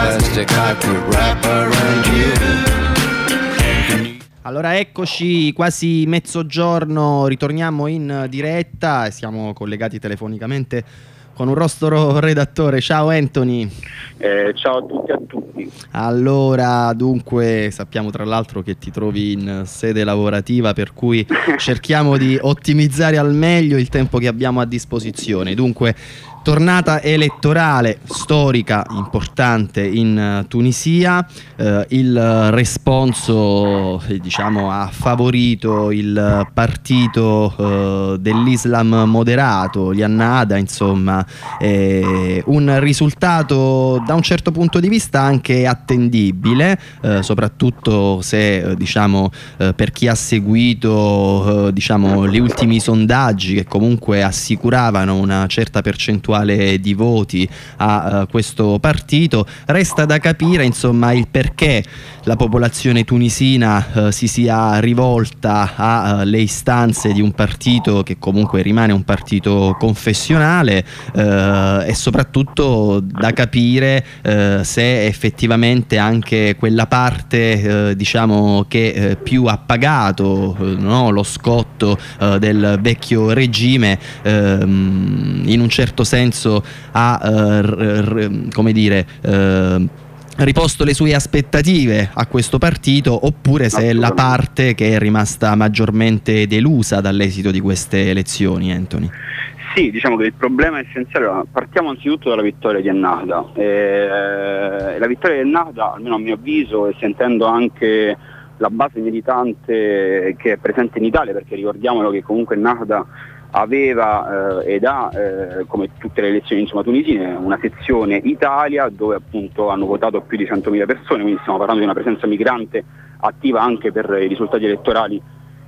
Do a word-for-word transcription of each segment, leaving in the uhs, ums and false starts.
plastic I could wrap around you. Allora eccoci, quasi mezzogiorno, ritorniamo in diretta e siamo collegati telefonicamente con un nostro redattore. Ciao Anthony. Eh, ciao a tutti e a tutti. Allora, dunque, sappiamo tra l'altro che ti trovi in sede lavorativa, per cui cerchiamo di ottimizzare al meglio il tempo che abbiamo a disposizione. Dunque, tornata elettorale storica importante in Tunisia, eh, il responso eh, diciamo ha favorito il partito eh, dell'Islam moderato, gli Ennahda, insomma, eh, un risultato da un certo punto di vista anche attendibile, eh, soprattutto se eh, diciamo eh, per chi ha seguito eh, diciamo gli ultimi sondaggi che comunque assicuravano una certa percentuale di voti a uh, questo partito. Resta da capire insomma il perché la popolazione tunisina uh, si sia rivolta alle uh, istanze di un partito che comunque rimane un partito confessionale, uh, e soprattutto da capire uh, se effettivamente anche quella parte uh, diciamo che uh, più ha pagato uh, no, lo scotto uh, del vecchio regime uh, in un certo senso ha uh, r- r- come dire uh, riposto le sue aspettative a questo partito, oppure se è la parte che è rimasta maggiormente delusa dall'esito di queste elezioni, Anthony. Sì, diciamo che il problema essenziale, partiamo anzitutto dalla vittoria di Ennahda. Eh, la vittoria di Ennahda, almeno a mio avviso, e sentendo anche la base militante che è presente in Italia, perché ricordiamolo che comunque Ennahda aveva eh, ed ha, eh, come tutte le elezioni insomma, tunisine, una sezione Italia dove appunto hanno votato più di centomila persone, quindi stiamo parlando di una presenza migrante attiva anche per i risultati elettorali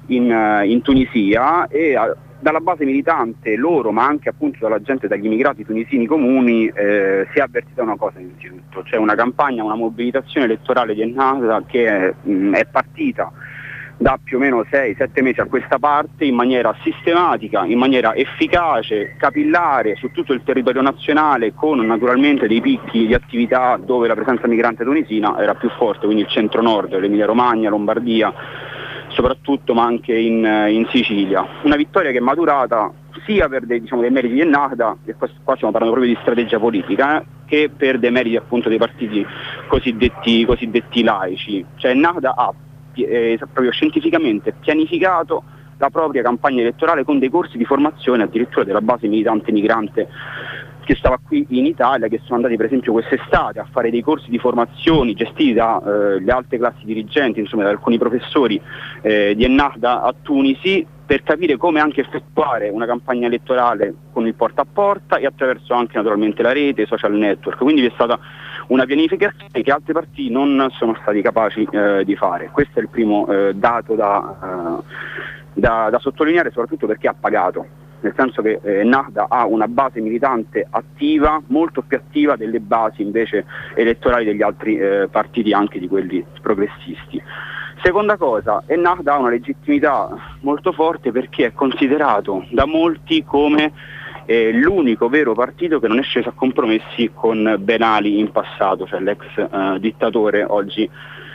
in, in Tunisia, e a, dalla base militante loro, ma anche appunto dalla gente, dagli immigrati tunisini comuni, eh, si è avvertita una cosa innanzitutto, c'è una campagna, una mobilitazione elettorale di Ennahda che è, mh, è partita da più o meno sei sette mesi a questa parte in maniera sistematica, in maniera efficace, capillare su tutto il territorio nazionale, con naturalmente dei picchi di attività dove la presenza migrante tunisina era più forte, quindi il centro-nord, l'Emilia Romagna, Lombardia soprattutto, ma anche in, in Sicilia. Una vittoria che è maturata sia per dei, diciamo, dei meriti di Ennahda, e qua stiamo parlando proprio di strategia politica, eh, che per dei meriti appunto dei partiti cosiddetti, cosiddetti laici. Cioè Ennahda ha Eh, proprio scientificamente pianificato la propria campagna elettorale con dei corsi di formazione addirittura della base militante migrante che stava qui in Italia, che sono andati per esempio quest'estate a fare dei corsi di formazione gestiti dalle eh, alte classi dirigenti, insomma da alcuni professori eh, di Ennahda a Tunisi, per capire come anche effettuare una campagna elettorale con il porta a porta e attraverso anche naturalmente la rete, i social network. Quindi vi è stata una pianificazione che altri partiti non sono stati capaci eh, di fare. Questo è il primo eh, dato da, eh, da, da sottolineare, soprattutto perché ha pagato, nel senso che eh, Ennahda ha una base militante attiva, molto più attiva delle basi invece elettorali degli altri eh, partiti, anche di quelli progressisti. Seconda cosa, Ennahda ha una legittimità molto forte perché è considerato da molti come eh, l'unico vero partito che non è sceso a compromessi con Ben Ali in passato, cioè l'ex eh, dittatore oggi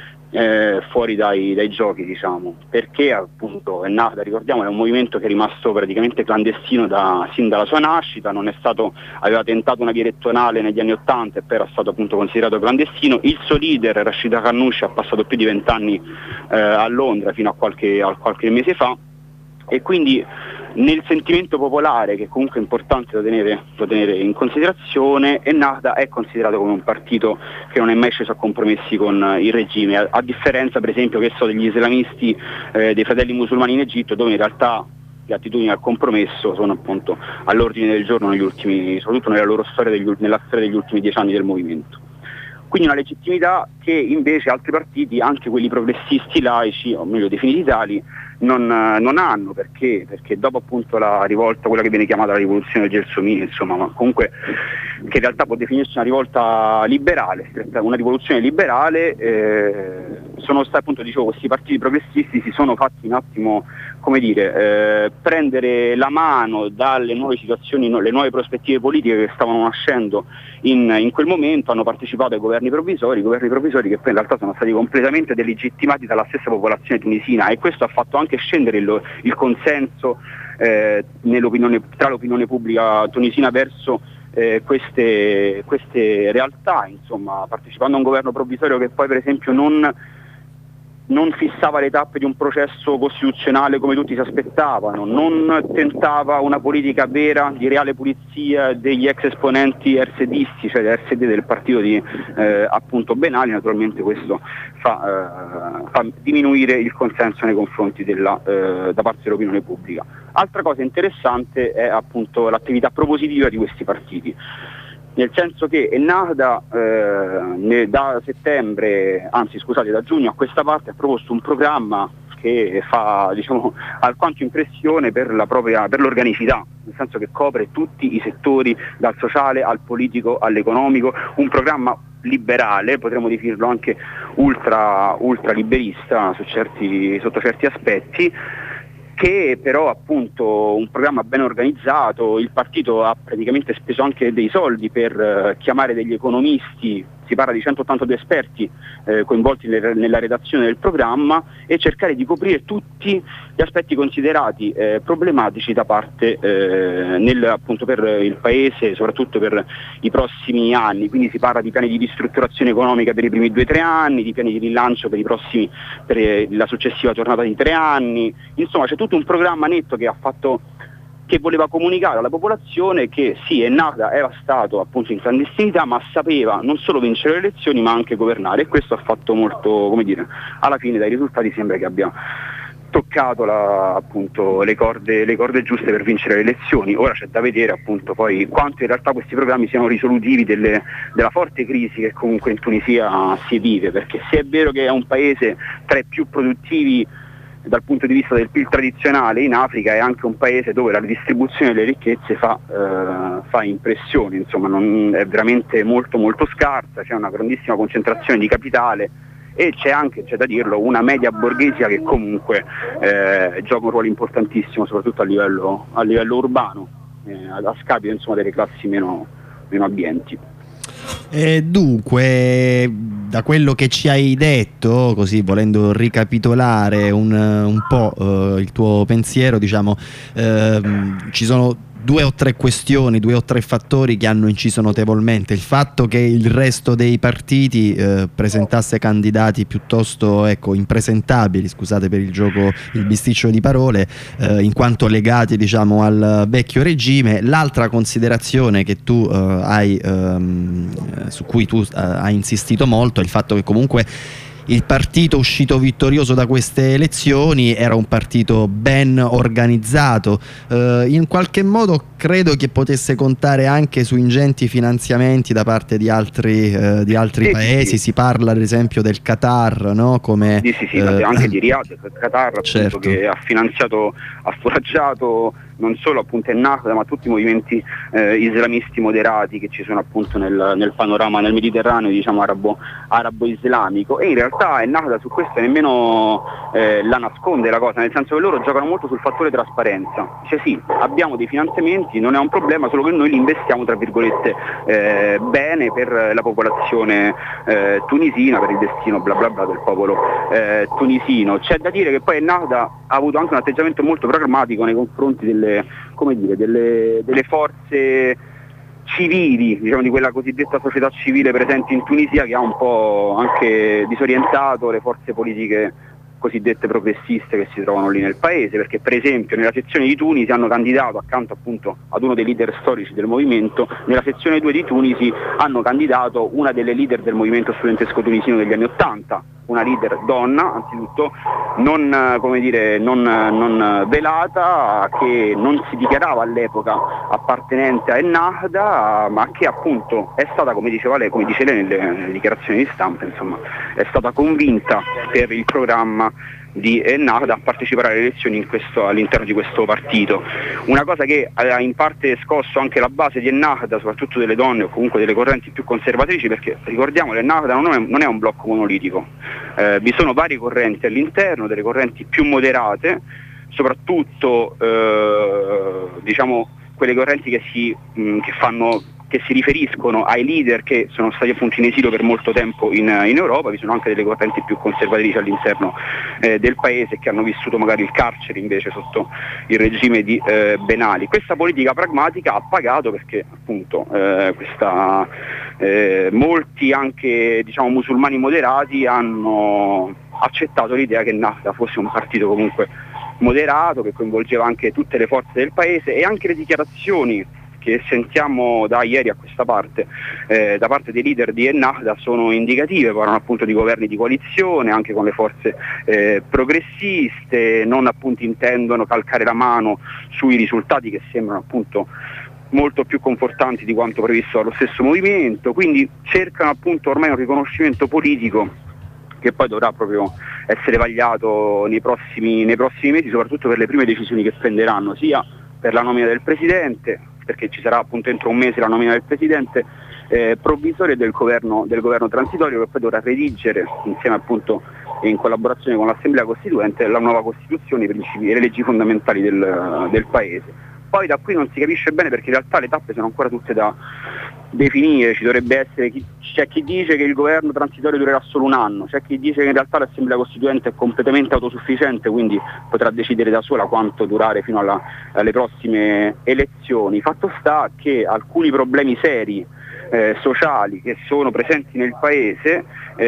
eh, fuori dai, dai giochi, diciamo, perché appunto Ennahda, ricordiamo, è un movimento che è rimasto praticamente clandestino da, sin dalla sua nascita, non è stato, aveva tentato una via elettorale negli anni Ottanta e poi era stato appunto considerato clandestino. Il suo leader Rashida Ghannouchi ha passato più di vent'anni eh, a Londra fino a qualche, a qualche mese fa, e quindi nel sentimento popolare, che comunque è importante da tenere, da tenere in considerazione, Ennahda è considerato come un partito che non è mai sceso a compromessi con il regime, a, a differenza per esempio che so degli islamisti eh, dei Fratelli Musulmani in Egitto, dove in realtà le attitudini al compromesso sono appunto all'ordine del giorno negli ultimi, soprattutto nella loro storia, degli, nella storia degli ultimi dieci anni del movimento. Quindi una legittimità che invece altri partiti, anche quelli progressisti laici, o meglio definiti tali, non, non hanno, perché? Perché dopo appunto la rivolta, quella che viene chiamata la rivoluzione del Gelsomini, insomma, ma comunque che in realtà può definirsi una rivolta liberale, una rivoluzione liberale, eh, sono stati appunto, dicevo, questi partiti progressisti si sono fatti un attimo, come dire, eh, prendere la mano dalle nuove situazioni, no, le nuove prospettive politiche che stavano nascendo in, in quel momento, hanno partecipato ai governi provvisori, governi provvisori che poi in realtà sono stati completamente delegittimati dalla stessa popolazione tunisina, e questo ha fatto anche scendere il, il consenso eh, nell'opinione, tra l'opinione pubblica tunisina verso eh, queste, queste realtà, insomma, partecipando a un governo provvisorio che poi per esempio non non fissava le tappe di un processo costituzionale come tutti si aspettavano, non tentava una politica vera di reale pulizia degli ex esponenti ersedisti, cioè l'R S D del partito di eh, appunto Ben Ali. Naturalmente questo fa, eh, fa diminuire il consenso nei confronti della, eh, da parte dell'opinione pubblica. Altra cosa interessante è appunto l'attività propositiva di questi partiti, nel senso che Ennahda eh, da settembre, anzi scusate da giugno a questa parte ha proposto un programma che fa, diciamo, alquanto impressione per la propria, per l'organicità, nel senso che copre tutti i settori, dal sociale al politico all'economico, un programma liberale, potremmo definirlo anche ultra, ultra liberista su certi, sotto certi aspetti, che però appunto un programma ben organizzato. Il partito ha praticamente speso anche dei soldi per eh, chiamare degli economisti, si parla di centottantadue esperti eh, coinvolti nel, nella redazione del programma, e cercare di coprire tutti gli aspetti considerati eh, problematici da parte eh, nel, appunto per il paese, soprattutto per i prossimi anni. Quindi si parla di piani di ristrutturazione economica per i primi due o tre anni, di piani di rilancio per i prossimi, per eh, la successiva tornata di tre anni, insomma c'è tutto un programma netto che ha fatto, che voleva comunicare alla popolazione che sì, Ennahda era stato appunto in clandestinità, ma sapeva non solo vincere le elezioni ma anche governare, e questo ha fatto molto, come dire, alla fine dai risultati sembra che abbia toccato la, appunto, le corde, le corde giuste per vincere le elezioni. Ora c'è da vedere appunto poi quanto in realtà questi programmi siano risolutivi delle, della forte crisi che comunque in Tunisia si vive, perché se è vero che è un paese tra i più produttivi dal punto di vista del P I L tradizionale, in Africa è anche un paese dove la distribuzione delle ricchezze fa, eh, fa impressione, insomma non, è veramente molto molto scarsa, c'è una grandissima concentrazione di capitale e c'è anche, c'è da dirlo, una media borghesia che comunque eh, gioca un ruolo importantissimo soprattutto a livello, a livello urbano, eh, a scapito insomma delle classi meno, meno abbienti. E dunque, da quello che ci hai detto, così volendo ricapitolare un, un po' eh, il tuo pensiero, diciamo, ehm, ci sono due o tre questioni, due o tre fattori che hanno inciso notevolmente. Il fatto che il resto dei partiti eh, presentasse candidati piuttosto, ecco, impresentabili, scusate per il gioco, il bisticcio di parole, eh, in quanto legati, diciamo, al vecchio regime. L'altra considerazione che tu eh, hai, ehm, su cui tu eh, hai insistito molto, è il fatto che comunque il partito uscito vittorioso da queste elezioni era un partito ben organizzato, eh, in qualche modo credo che potesse contare anche su ingenti finanziamenti da parte di altri, eh, di altri sì, paesi, sì. Si parla ad esempio del Qatar, no? Come, sì, sì, sì, eh, anche di Riyadh, il Qatar, certo, che ha finanziato, ha foraggiato non solo appunto Ennahda ma tutti i movimenti eh, islamisti moderati che ci sono appunto nel, nel panorama, nel Mediterraneo, diciamo arabo, arabo-islamico, e in realtà Ennahda su questo nemmeno eh, la nasconde la cosa, nel senso che loro giocano molto sul fattore trasparenza. Dice sì, abbiamo dei finanziamenti, non è un problema, solo che noi li investiamo tra virgolette eh, bene per la popolazione eh, tunisina, per il destino bla bla bla del popolo eh, tunisino. C'è da dire che poi Ennahda ha avuto anche un atteggiamento molto pragmatico nei confronti delle, come dire, delle, delle forze civili, diciamo di quella cosiddetta società civile presente in Tunisia, che ha un po' anche disorientato le forze politiche cosiddette progressiste che si trovano lì nel paese, perché per esempio nella sezione di Tunisi hanno candidato, accanto appunto ad uno dei leader storici del movimento, nella sezione due di Tunisi hanno candidato una delle leader del movimento studentesco tunisino degli anni Ottanta, una leader donna anzitutto, non, come dire, non, non velata, che non si dichiarava all'epoca appartenente a Ennahda, ma che appunto è stata, come diceva lei, come dice lei nelle, nelle dichiarazioni di stampa, insomma, è stata convinta per il programma di Ennahda a partecipare alle elezioni in questo, all'interno di questo partito. Una cosa che ha in parte scosso anche la base di Ennahda, soprattutto delle donne o comunque delle correnti più conservatrici, perché ricordiamo che Ennahda non è, non è un blocco monolitico, eh, vi sono varie correnti all'interno, delle correnti più moderate, soprattutto eh, diciamo quelle correnti che si, mh, che fanno che si riferiscono ai leader che sono stati appunto in esilio per molto tempo in, in Europa. Vi sono anche delle correnti più conservatrici all'interno eh, del paese che hanno vissuto magari il carcere invece sotto il regime di eh, Ben Ali. Questa politica pragmatica ha pagato perché appunto eh, questa, eh, molti anche diciamo musulmani moderati hanno accettato l'idea che Ennahda fosse un partito comunque moderato, che coinvolgeva anche tutte le forze del paese, e anche le dichiarazioni che sentiamo da ieri a questa parte eh, da parte dei leader di Ennahda sono indicative, parlano appunto di governi di coalizione anche con le forze eh, progressiste, non appunto intendono calcare la mano sui risultati che sembrano appunto molto più confortanti di quanto previsto dallo stesso movimento, quindi cercano appunto ormai un riconoscimento politico che poi dovrà proprio essere vagliato nei prossimi, nei prossimi mesi, soprattutto per le prime decisioni che prenderanno, sia per la nomina del Presidente, perché ci sarà appunto entro un mese la nomina del Presidente eh, provvisorio e del governo, del governo transitorio, che poi dovrà redigere insieme appunto e in collaborazione con l'Assemblea Costituente la nuova Costituzione, i principi e le leggi fondamentali del, del Paese. Poi da qui non si capisce bene perché in realtà le tappe sono ancora tutte da definire, ci dovrebbe essere chi, c'è chi dice che il governo transitorio durerà solo un anno, c'è chi dice che in realtà l'Assemblea Costituente è completamente autosufficiente, quindi potrà decidere da sola quanto durare fino alla, alle prossime elezioni. Fatto sta che alcuni problemi seri eh, sociali che sono presenti nel paese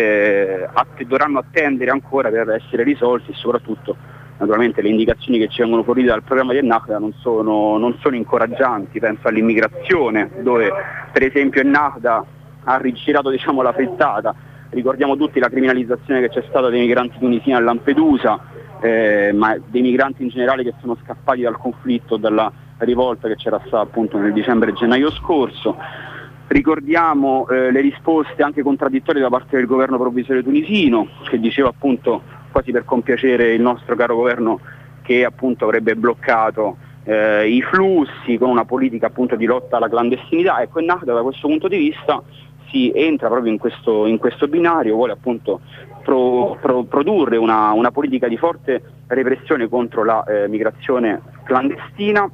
eh, att- dovranno attendere ancora per essere risolti, e soprattutto naturalmente le indicazioni che ci vengono fornite dal programma di Ennahda non sono, non sono incoraggianti. Penso all'immigrazione, dove per esempio Ennahda ha rigirato diciamo, la frittata. Ricordiamo tutti la criminalizzazione che c'è stata dei migranti tunisini a Lampedusa, eh, ma dei migranti in generale che sono scappati dal conflitto, dalla rivolta che c'era stata appunto nel dicembre e gennaio scorso. Ricordiamo eh, le risposte anche contraddittorie da parte del governo provvisorio tunisino, che diceva appunto quasi per compiacere il nostro caro governo che appunto avrebbe bloccato eh, i flussi con una politica appunto di lotta alla clandestinità. Ecco, Ennahda da questo punto di vista si entra proprio in questo, in questo binario, vuole appunto pro, pro, produrre una, una politica di forte repressione contro la eh, migrazione clandestina,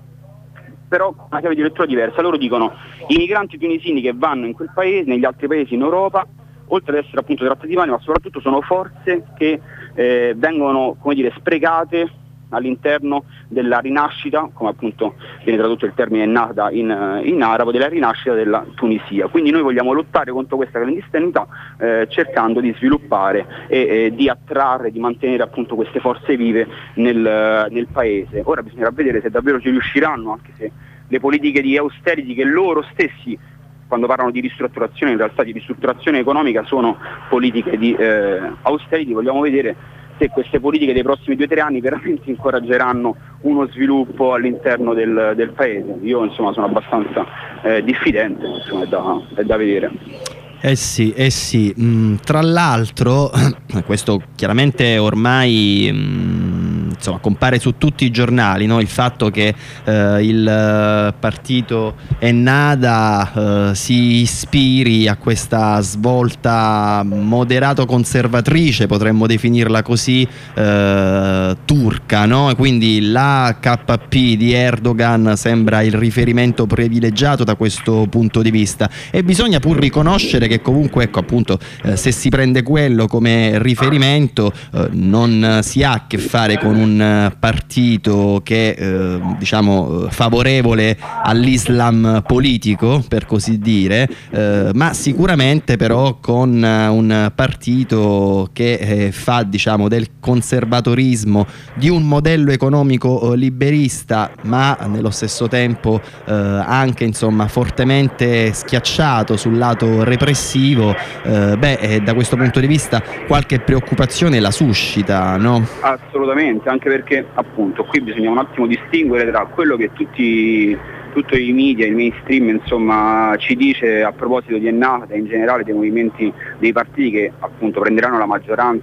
però con una chiave di lettura diversa. Loro dicono i migranti tunisini che vanno in quel paese, negli altri paesi in Europa, oltre ad essere appunto trattati male, ma soprattutto sono forze che eh, vengono, come dire, sprecate all'interno della rinascita, come appunto viene tradotto il termine Ennahda in, in arabo, della rinascita della Tunisia. Quindi noi vogliamo lottare contro questa clandestinità eh, cercando di sviluppare e eh, di attrarre, di mantenere appunto queste forze vive nel, nel paese. Ora bisognerà vedere se davvero ci riusciranno, anche se le politiche di austerity che loro stessi, quando parlano di ristrutturazione, in realtà di ristrutturazione economica, sono politiche di eh, austerity. Vogliamo vedere se queste politiche dei prossimi due o tre anni veramente incoraggeranno uno sviluppo all'interno del, del paese. Io insomma sono abbastanza eh, diffidente, insomma, è da, è da vedere. Eh sì, eh sì. Mm, tra l'altro, questo chiaramente ormai mm, insomma, compare su tutti i giornali, no? Il fatto che eh, il partito Ennahda eh, si ispiri a questa svolta moderato conservatrice, potremmo definirla così, eh, turca, no? Quindi la K P di Erdogan sembra il riferimento privilegiato da questo punto di vista, e bisogna pur riconoscere che comunque, ecco, appunto, eh, se si prende quello come riferimento eh, non si ha a che fare con un eh, partito che eh, diciamo favorevole all'Islam politico, per così dire, eh, ma sicuramente però con eh, un partito che eh, fa diciamo del conservatorismo, di un modello economico eh, liberista, ma nello stesso tempo eh, anche insomma fortemente schiacciato sul lato repressivo. Eh, beh, eh, da questo punto di vista qualche preoccupazione la suscita, no? Assolutamente, anche perché appunto qui bisogna un attimo distinguere tra quello che tutti tutti i media, il mainstream insomma ci dice a proposito di Ennahda e in generale dei movimenti, dei partiti che appunto prenderanno la maggioranza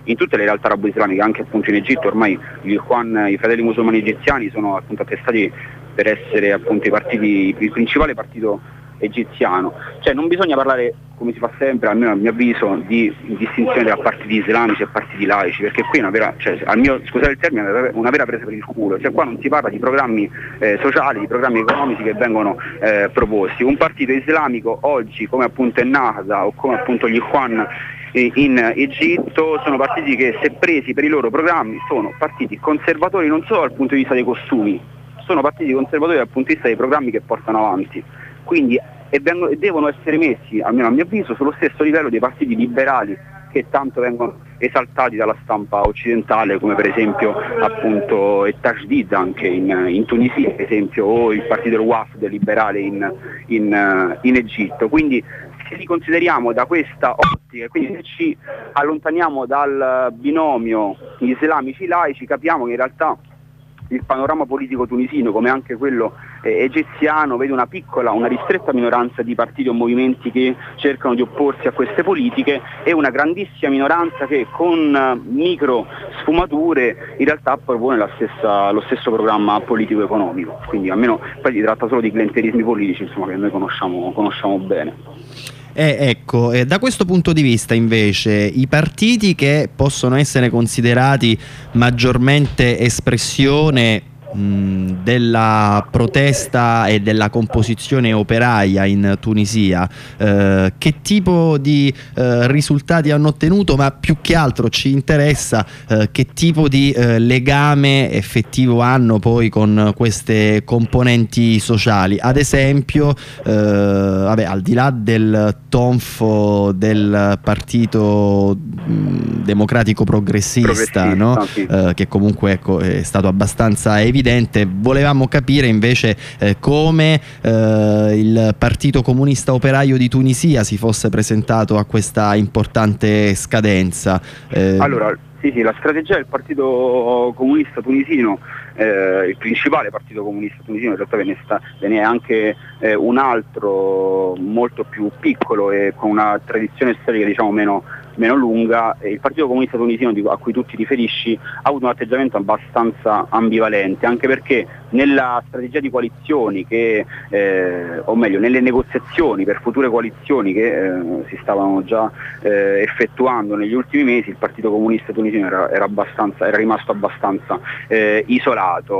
in tutte le realtà arabo-islamiche, anche appunto in Egitto. Ormai gli Ikhwan, i fratelli musulmani egiziani, sono appunto attestati per essere appunto i partiti, il principale partito egiziano. Cioè non bisogna parlare, come si fa sempre, almeno a mio avviso, di distinzione tra partiti islamici e partiti laici, perché qui è una vera, cioè, al mio, scusate il termine, una vera presa per il culo. Cioè qua non si parla di programmi eh, sociali, di programmi economici che vengono eh, proposti. Un partito islamico oggi, come appunto Ennahda o come appunto gli Ikhwan in Egitto, sono partiti che, se presi per i loro programmi, sono partiti conservatori non solo dal punto di vista dei costumi, sono partiti conservatori dal punto di vista dei programmi che portano avanti. Quindi e vengono, devono essere messi, almeno a mio avviso, sullo stesso livello dei partiti liberali che tanto vengono esaltati dalla stampa occidentale, come per esempio appunto il Tajdid anche in, in Tunisia, per esempio, o il partito del Wafd liberale in, in, in Egitto. Quindi se li consideriamo da questa ottica, quindi se ci allontaniamo dal binomio islamici laici, capiamo che in realtà il panorama politico tunisino, come anche quello eh, egiziano, vede una piccola, una ristretta minoranza di partiti o movimenti che cercano di opporsi a queste politiche e una grandissima minoranza che con uh, micro sfumature in realtà propone la stessa, lo stesso programma politico-economico. Quindi almeno poi si tratta solo di clientelismi politici, insomma, che noi conosciamo, conosciamo bene. Eh, ecco, eh, da questo punto di vista invece i partiti che possono essere considerati maggiormente espressione mh, della protesta e della composizione operaia in Tunisia, eh, che tipo di eh, risultati hanno ottenuto, ma più che altro ci interessa eh, che tipo di eh, legame effettivo hanno poi con queste componenti sociali. Ad esempio, eh, vabbè, al di là del tonfo del partito mh, democratico progressista, progressista no? Sì. eh, che comunque ecco, è stato abbastanza evidente, volevamo capire invece eh, come eh, il Partito Comunista Operaio di Tunisia si fosse presentato a questa importante scadenza. Eh, allora, sì, sì, la strategia del Partito Comunista Tunisino, eh, il principale partito comunista tunisino, in realtà ve ne, sta, ve ne è anche eh, un altro molto più piccolo e con una tradizione storica diciamo meno, meno lunga. Il Partito Comunista Tunisino, a cui tu ti riferisci, ha avuto un atteggiamento abbastanza ambivalente, anche perché nella strategia di coalizioni che, eh, o meglio nelle negoziazioni per future coalizioni che eh, si stavano già eh, effettuando negli ultimi mesi, il Partito Comunista Tunisino era, era, abbastanza, era rimasto abbastanza eh, isolato.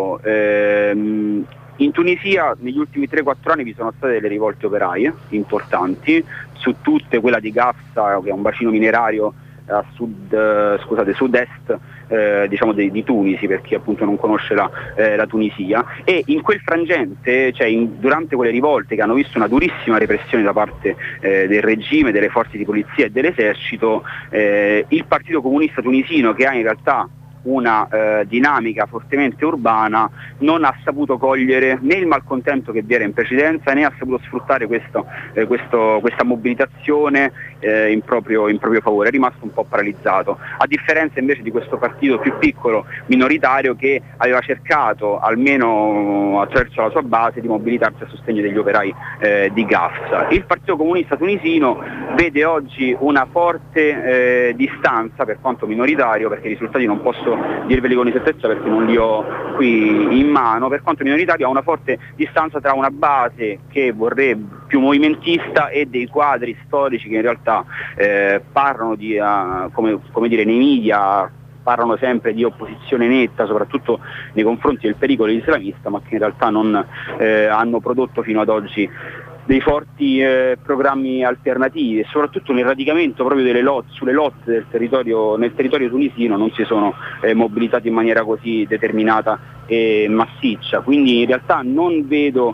Ehm, In Tunisia negli ultimi tre quattro anni vi sono state delle rivolte operaie importanti, su tutte quella di Gafsa, che è un bacino minerario a sud, eh, scusate, sud-est eh, diciamo di, di Tunisi, per chi appunto non conosce la, eh, la Tunisia, e in quel frangente, cioè in, durante quelle rivolte che hanno visto una durissima repressione da parte eh, del regime, delle forze di polizia e dell'esercito, eh, il Partito Comunista Tunisino, che ha in realtà una eh, dinamica fortemente urbana, non ha saputo cogliere né il malcontento che vi era in precedenza, né ha saputo sfruttare questo, eh, questo, questa mobilitazione eh, in, proprio, in proprio favore, è rimasto un po' paralizzato, a differenza invece di questo partito più piccolo, minoritario, che aveva cercato, almeno attraverso la sua base, di mobilitarsi a sostegno degli operai eh, di Gafsa. Il Partito Comunista Tunisino vede oggi una forte eh, distanza, per quanto minoritario, perché i risultati non posso dirveli con esattezza perché non li ho qui in mano, per quanto minoritario ha una forte distanza tra una base che vorrebbe più movimentista e dei quadri storici che in realtà eh, parlano di, uh, come, come dire, nei media parlano sempre di opposizione netta, soprattutto nei confronti del pericolo islamista, ma che in realtà non eh, hanno prodotto fino ad oggi dei forti eh, programmi alternativi, e soprattutto nel radicamento proprio delle lotte, sulle lotte del territorio, nel territorio tunisino non si sono eh, mobilitati in maniera così determinata e massiccia. Quindi in realtà non vedo,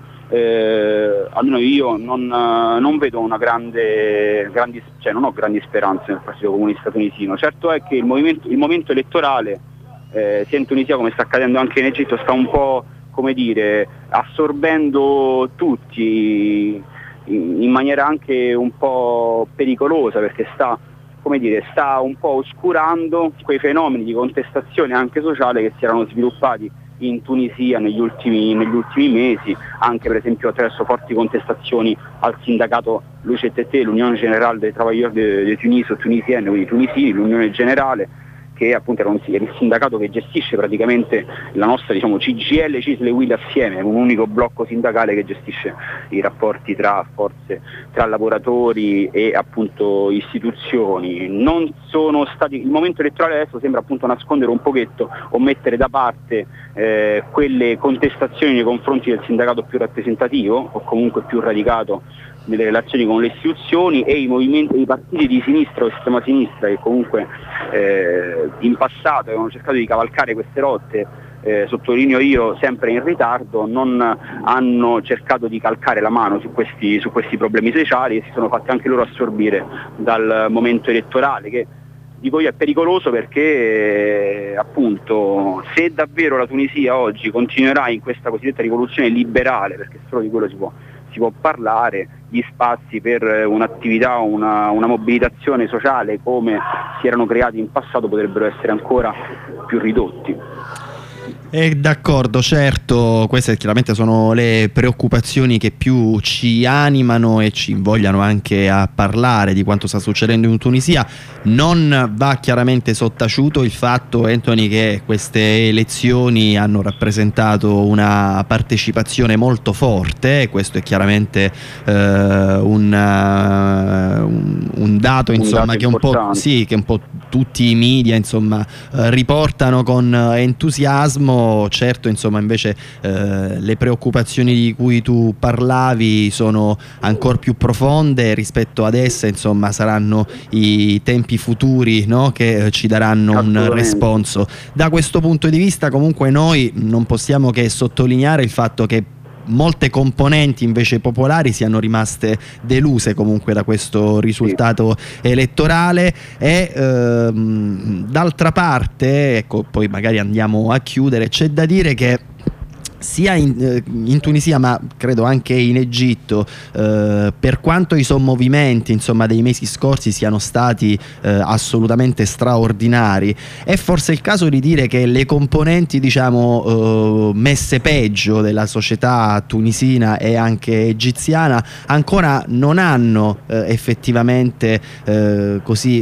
eh, almeno io non, uh, non vedo una grande, grandi, cioè non ho grandi speranze nel Partito Comunista Tunisino. Certo è che il, movimento, il momento elettorale eh, sia in Tunisia come sta accadendo anche in Egitto sta un po', come dire, assorbendo tutti in maniera anche un po' pericolosa, perché sta, come dire, sta un po' oscurando quei fenomeni di contestazione anche sociale che si erano sviluppati in Tunisia negli ultimi, negli ultimi mesi, anche per esempio attraverso forti contestazioni al sindacato l'U C T T, l'Unione Generale dei Travailleurs de, de Tunis o Tunisienne, quindi tunisini, l'Unione Generale, che appunto era, un, era il sindacato che gestisce praticamente la nostra, diciamo, C G I L, C I S L e U I L assieme, un unico blocco sindacale che gestisce i rapporti tra forze, tra lavoratori e appunto istituzioni. Non sono stati, il momento elettorale adesso sembra appunto nascondere un pochetto o mettere da parte eh, quelle contestazioni nei confronti del sindacato più rappresentativo o comunque più radicato nelle relazioni con le istituzioni, e i movimenti, i partiti di sinistra o estrema sinistra che comunque eh, in passato avevano cercato di cavalcare queste rotte, eh, sottolineo io sempre in ritardo, non hanno cercato di calcare la mano su questi, su questi problemi sociali e si sono fatti anche loro assorbire dal momento elettorale, che dico io è pericoloso perché eh, appunto se davvero la Tunisia oggi continuerà in questa cosiddetta rivoluzione liberale, perché solo di quello si può si può parlare, gli spazi per un'attività, una, una mobilitazione sociale come si erano creati in passato potrebbero essere ancora più ridotti. Eh, d'accordo, certo, queste chiaramente sono le preoccupazioni che più ci animano e ci invogliano anche a parlare di quanto sta succedendo in Tunisia. Non va chiaramente sottaciuto il fatto, Anthony, che queste elezioni hanno rappresentato una partecipazione molto forte, e questo è chiaramente eh, una, un, un dato, insomma, un dato che un po', sì, che un po' tutti i media, insomma, eh, riportano con entusiasmo. Certo, insomma, invece eh, le preoccupazioni di cui tu parlavi sono ancora più profonde rispetto ad esse, insomma, saranno i tempi futuri, no, che eh, ci daranno un responso. Da questo punto di vista comunque noi non possiamo che sottolineare il fatto che molte componenti invece popolari siano rimaste deluse comunque da questo risultato sì. elettorale e ehm, d'altra parte, ecco, poi magari andiamo a chiudere, c'è da dire che sia in, in Tunisia ma credo anche in Egitto, eh, per quanto i sommovimenti, insomma, dei mesi scorsi siano stati eh, assolutamente straordinari, è forse il caso di dire che le componenti, diciamo, eh, messe peggio della società tunisina e anche egiziana ancora non hanno eh, effettivamente eh, così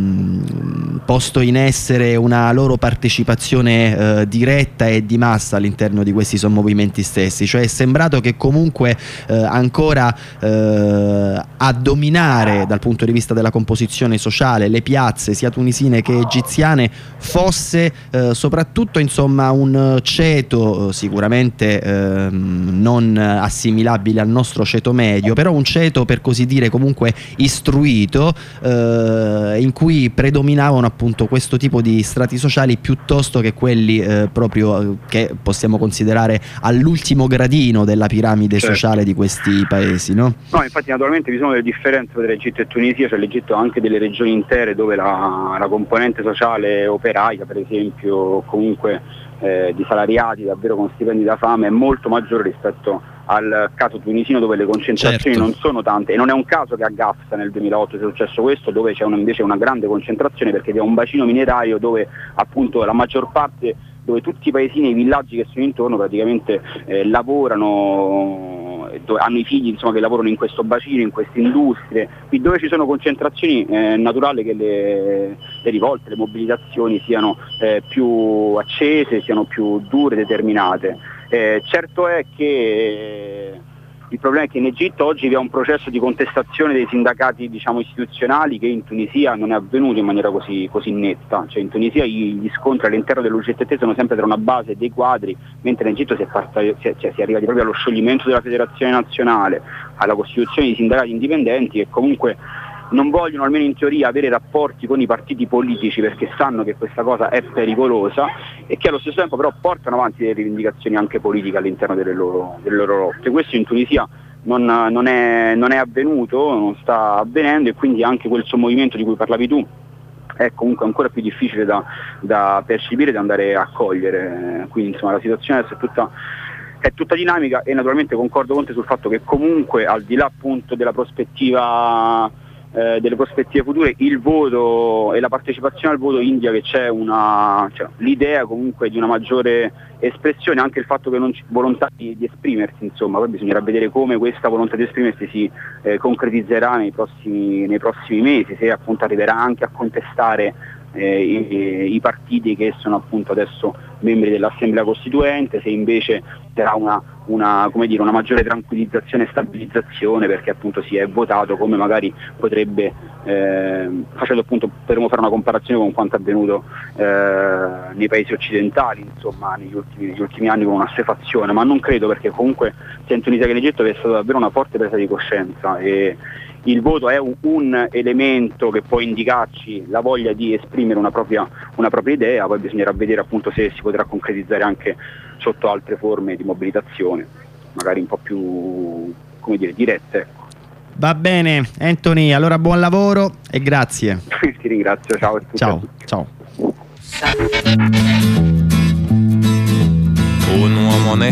mh, posto in essere una loro partecipazione eh, diretta e di massa all'interno di questi movimenti stessi, cioè è sembrato che comunque eh, ancora eh, a dominare dal punto di vista della composizione sociale le piazze sia tunisine che egiziane fosse eh, soprattutto, insomma, un ceto eh, sicuramente eh, non assimilabile al nostro ceto medio, però un ceto per così dire comunque istruito, eh, in cui predominavano appunto questo tipo di strati sociali piuttosto che quelli eh, proprio eh, che possiamo considerare all'ultimo gradino della piramide certo. sociale di questi paesi, no? No, infatti naturalmente vi sono delle differenze tra Egitto e Tunisia, cioè l'Egitto ha anche delle regioni intere dove la, la componente sociale operaia, per esempio, o comunque eh, di salariati davvero con stipendi da fame, è molto maggiore rispetto al caso tunisino, dove le concentrazioni certo. non sono tante, e non è un caso che a Gafsa nel duemilaotto sia successo questo, dove c'è una, invece una grande concentrazione, perché vi è un bacino minerario dove appunto la maggior parte, dove tutti i paesini e i villaggi che sono intorno praticamente eh, lavorano, dove hanno i figli, insomma, che lavorano in questo bacino, in queste industrie. Qui dove ci sono concentrazioni è naturale che le, le rivolte, le mobilitazioni siano eh, più accese, siano più dure, determinate. Eh, certo è che il problema è che in Egitto oggi vi è un processo di contestazione dei sindacati, diciamo, istituzionali, che in Tunisia non è avvenuto in maniera così, così netta. Cioè in Tunisia gli scontri all'interno dell'U G T T sono sempre tra una base e dei quadri, mentre in Egitto si è, parta, si è, cioè, si è arrivati proprio allo scioglimento della federazione nazionale, alla costituzione di sindacati indipendenti, e comunque non vogliono, almeno in teoria, avere rapporti con i partiti politici, perché sanno che questa cosa è pericolosa, e che allo stesso tempo però portano avanti delle rivendicazioni anche politiche all'interno delle loro, delle loro lotte. Questo in Tunisia non, non, è, non è avvenuto, non sta avvenendo, e quindi anche quel sommovimento di cui parlavi tu è comunque ancora più difficile da, da percepire, da andare a cogliere. Quindi insomma la situazione adesso è tutta è tutta dinamica, e naturalmente concordo con te sul fatto che comunque, al di là appunto della prospettiva Eh, delle prospettive future, il voto e la partecipazione al voto indica che c'è una, cioè, l'idea comunque di una maggiore espressione, anche il fatto che non c'è volontà di, di esprimersi, insomma. Poi bisognerà vedere come questa volontà di esprimersi si eh, concretizzerà nei prossimi, nei prossimi mesi, se appunto arriverà anche a contestare eh, i, i partiti che sono appunto adesso membri dell'Assemblea Costituente, se invece sarà una, una, come dire, una maggiore tranquillizzazione e stabilizzazione, perché appunto si è votato come magari potrebbe, eh, facendo appunto, potremmo fare una comparazione con quanto avvenuto eh, nei paesi occidentali, insomma, negli ultimi, negli ultimi anni, con un'assuefazione, ma non credo, perché comunque sia in Tunisia che in Egitto è stata davvero una forte presa di coscienza, e il voto è un, un elemento che può indicarci la voglia di esprimere una propria, una propria idea, poi bisognerà vedere appunto se si potrà concretizzare anche sotto altre forme di mobilitazione, magari un po' più, come dire, dirette. Ecco. Va bene, Anthony, allora buon lavoro e grazie. Ti ringrazio, ciao a tutti. Ciao, ciao. Un uomo onesto